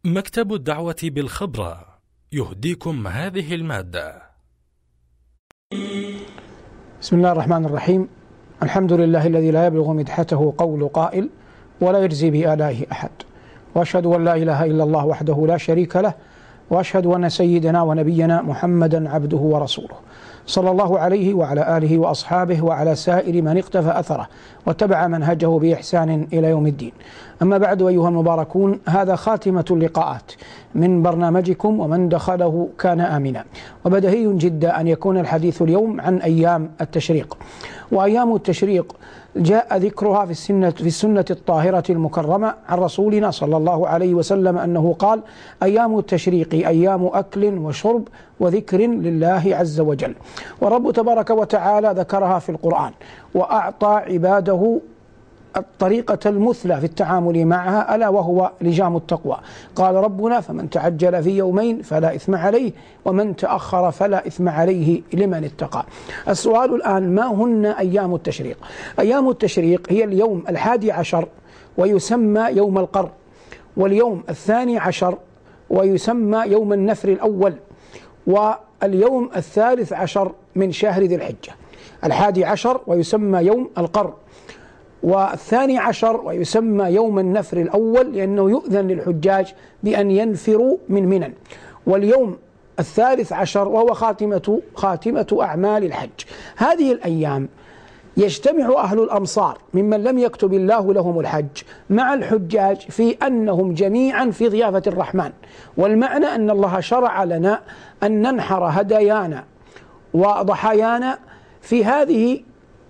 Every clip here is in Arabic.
مكتب الدعوة بالخبرة يهديكم هذه المادة. بسم الله الرحمن الرحيم. الحمد لله الذي لا يبلغ مدحته قول قائل ولا يجزي بآلائه أحد، وأشهد أن لا إله إلا الله وحده لا شريك له، وأشهد أن سيدنا ونبينا محمدا عبده ورسوله، صلى الله عليه وعلى آله وأصحابه وعلى سائر من اقتفى أثره واتبع منهجه بإحسان إلى يوم الدين. أما بعد، أيها المباركون، هذا خاتمة اللقاءات من برنامجكم ومن دخله كان آمنا، وبديهي جدا أن يكون الحديث اليوم عن أيام التشريق. وأيام التشريق جاء ذكرها في السنة الطاهرة المكرمة عن رسولنا صلى الله عليه وسلم أنه قال: أيام التشريق أيام أكل وشرب وذكر لله عز وجل. ورب تبارك وتعالى ذكرها في القرآن وأعطى عباده الطريقة المثلى في التعامل معها، ألا وهو لجام التقوى. قال ربنا: فمن تعجل في يومين فلا إثم عليه ومن تأخر فلا إثم عليه لمن اتقى. السؤال الآن: ما هن أيام التشريق؟ أيام التشريق هي اليوم 11 ويسمى يوم القر، واليوم 12 ويسمى يوم النفر الأول، واليوم 13 من شهر ذي الحجة. 11 ويسمى يوم القر، و12 ويسمى يوم النفر الأول لأنه يؤذن للحجاج بأن ينفروا من منى، واليوم 13 وهو خاتمة أعمال الحج. هذه الأيام يجتمع أهل الأمصار ممن لم يكتب الله لهم الحج مع الحجاج في أنهم جميعا في ضيافة الرحمن، والمعنى أن الله شرع لنا أن ننحر هدايانا وضحايانا في هذه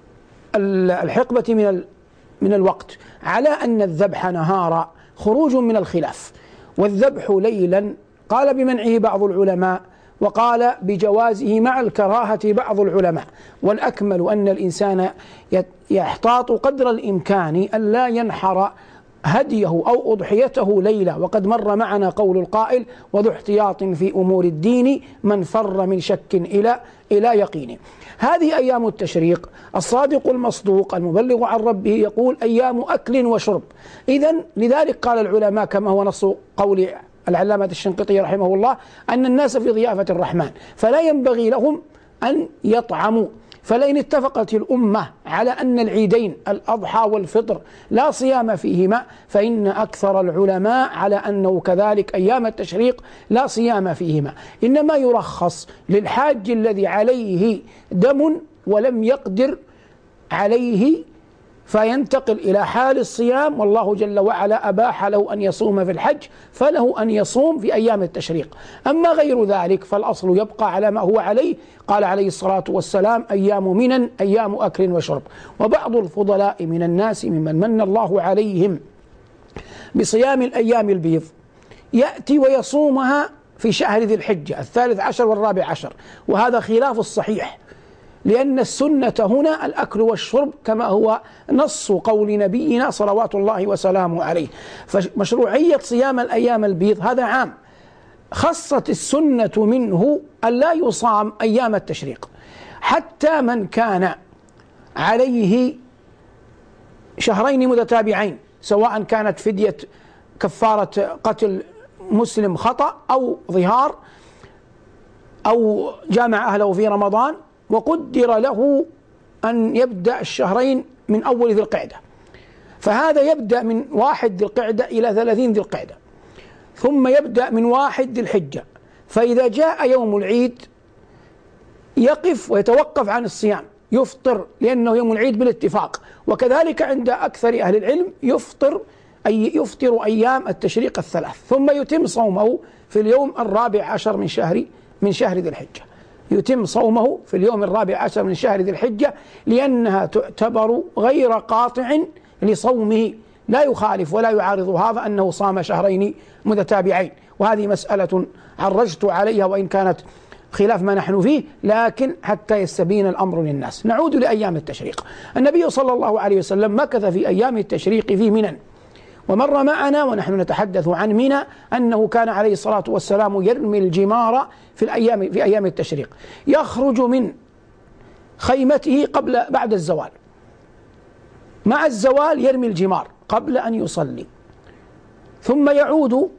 الحقبة من الوقت، على أن الذبح نهارا خروج من الخلاف، والذبح ليلا قال بمنعه بعض العلماء، وقال بجوازه مع الكراهة بعض العلماء. والأكمل أن الإنسان يحتاط قدر الإمكان أن لا ينحر هديه أو أضحيته ليلة، وقد مر معنا قول القائل: وذو احتياط في أمور الدين من فر من شك إلى يقين. هذه أيام التشريق. الصادق المصدوق المبلغ عن ربه يقول: أيام أكل وشرب. إذن لذلك قال العلماء كما هو نص قول العلامة الشنقيطي رحمه الله أن الناس في ضيافة الرحمن فلا ينبغي لهم أن يطعموا. فلئن اتفقت الأمة على أن العيدين الأضحى والفطر لا صيام فيهما، فإن أكثر العلماء على أنه كذلك أيام التشريق لا صيام فيهما، إنما يرخص للحاج الذي عليه دم ولم يقدر عليه فينتقل إلى حال الصيام، والله جل وعلا أباح له أن يصوم في الحج، فله أن يصوم في أيام التشريق. أما غير ذلك فالأصل يبقى على ما هو عليه. قال عليه الصلاة والسلام: أيام منى أيام أكل وشرب. وبعض الفضلاء من الناس ممن من الله عليهم بصيام الأيام البيض يأتي ويصومها في شهر ذي الحجة 13 و14، وهذا خلاف الصحيح، لأن السنة هنا الأكل والشرب كما هو نص قول نبينا صلوات الله وسلامه عليه. فمشروعية صيام الأيام البيض هذا عام، خصت السنة منه أن لا يصام أيام التشريق. حتى من كان عليه شهرين متتابعين، سواء كانت فدية كفارة قتل مسلم خطأ أو ظهار أو جامع أهله في رمضان، وقدر له أن يبدأ الشهرين من أول ذي القعدة، فهذا يبدأ من 1 ذي القعدة إلى 30 ذي القعدة، ثم يبدأ من 1 ذي الحجة، فإذا جاء يوم العيد يقف ويتوقف عن الصيام، يفطر لأنه يوم العيد بالاتفاق. وكذلك عند أكثر أهل العلم يفطر أيام التشريق 3، ثم يتم صومه في اليوم 14 من شهر ذي الحجة. يتم صومه في اليوم 14 من شهر ذي الحجة، لأنها تعتبر غير قاطع لصومه، لا يخالف ولا يعارض هذا أنه صام شهرين متتابعين. وهذه مسألة عرجت عليها وإن كانت خلاف ما نحن فيه، لكن حتى يستبين الأمر للناس. نعود لأيام التشريق. النبي صلى الله عليه وسلم مكث في أيام التشريق في منى، ومر معنا ونحن نتحدث عن منى أنه كان عليه الصلاة والسلام يرمي الجمار في أيام التشريق، يخرج من خيمته بعد الزوال، مع الزوال يرمي الجمار قبل أن يصلي، ثم يعود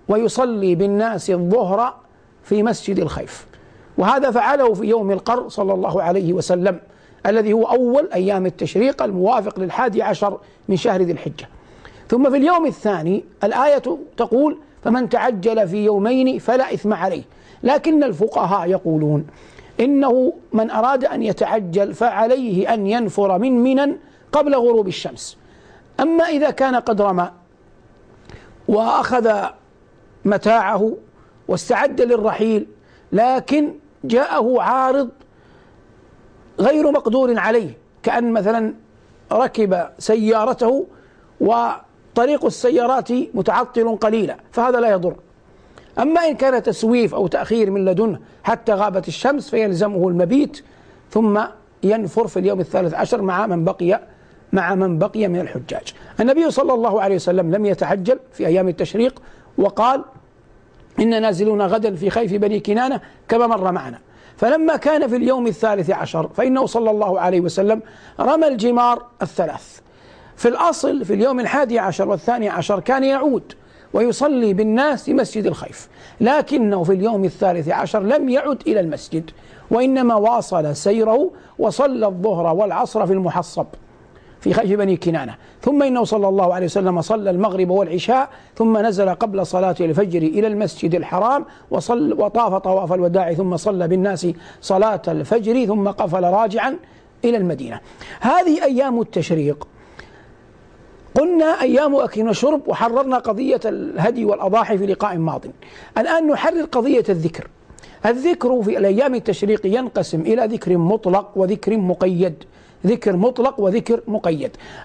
ويصلي بالناس الظهر في مسجد الخيف. وهذا فعله في يوم القر صلى الله عليه وسلم الذي هو أول أيام التشريق الموافق ل11 من شهر ذي الحجة. ثم في اليوم الثاني الآية تقول: فمن تعجل في يومين فلا إثم عليه. لكن الفقهاء يقولون إنه من أراد أن يتعجل فعليه أن ينفر من منى قبل غروب الشمس. أما إذا كان قد رمى وأخذ متاعه واستعد للرحيل لكن جاءه عارض غير مقدور عليه، كأن مثلا ركب سيارته وطريق السيارات متعطل قليلا، فهذا لا يضر. أما إن كان تسويف أو تأخير من لدنه حتى غابت الشمس فيلزمه المبيت ثم ينفر في اليوم 13 مع من بقي من الحجاج. النبي صلى الله عليه وسلم لم يتعجل في أيام التشريق وقال: إن نازلون غدا في خيف بني كنانة كما مر معنا. فلما كان في اليوم 13 فإنه صلى الله عليه وسلم رمى الجمار الثلاث. في الأصل في اليوم 11 و12 كان يعود ويصلي بالناس في مسجد الخيف، لكنه في اليوم 13 لم يعد إلى المسجد وإنما واصل سيره وصلى الظهر والعصر في المحصب في خيف بني كنانة. ثم إنه صلى الله عليه وسلم صلى المغرب والعشاء ثم نزل قبل صلاة الفجر إلى المسجد الحرام وطاف طواف الوداع ثم صلى بالناس صلاة الفجر ثم قفل راجعا إلى المدينة. هذه أيام التشريق قلنا أيام أكل وشرب، وحررنا قضية الهدي والأضاحي في لقاء ماض. الآن نحرر قضية الذكر. الذكر في الأيام التشريق ينقسم إلى ذكر مطلق وذكر مقيد. ذكر مطلق وذكر مقيد.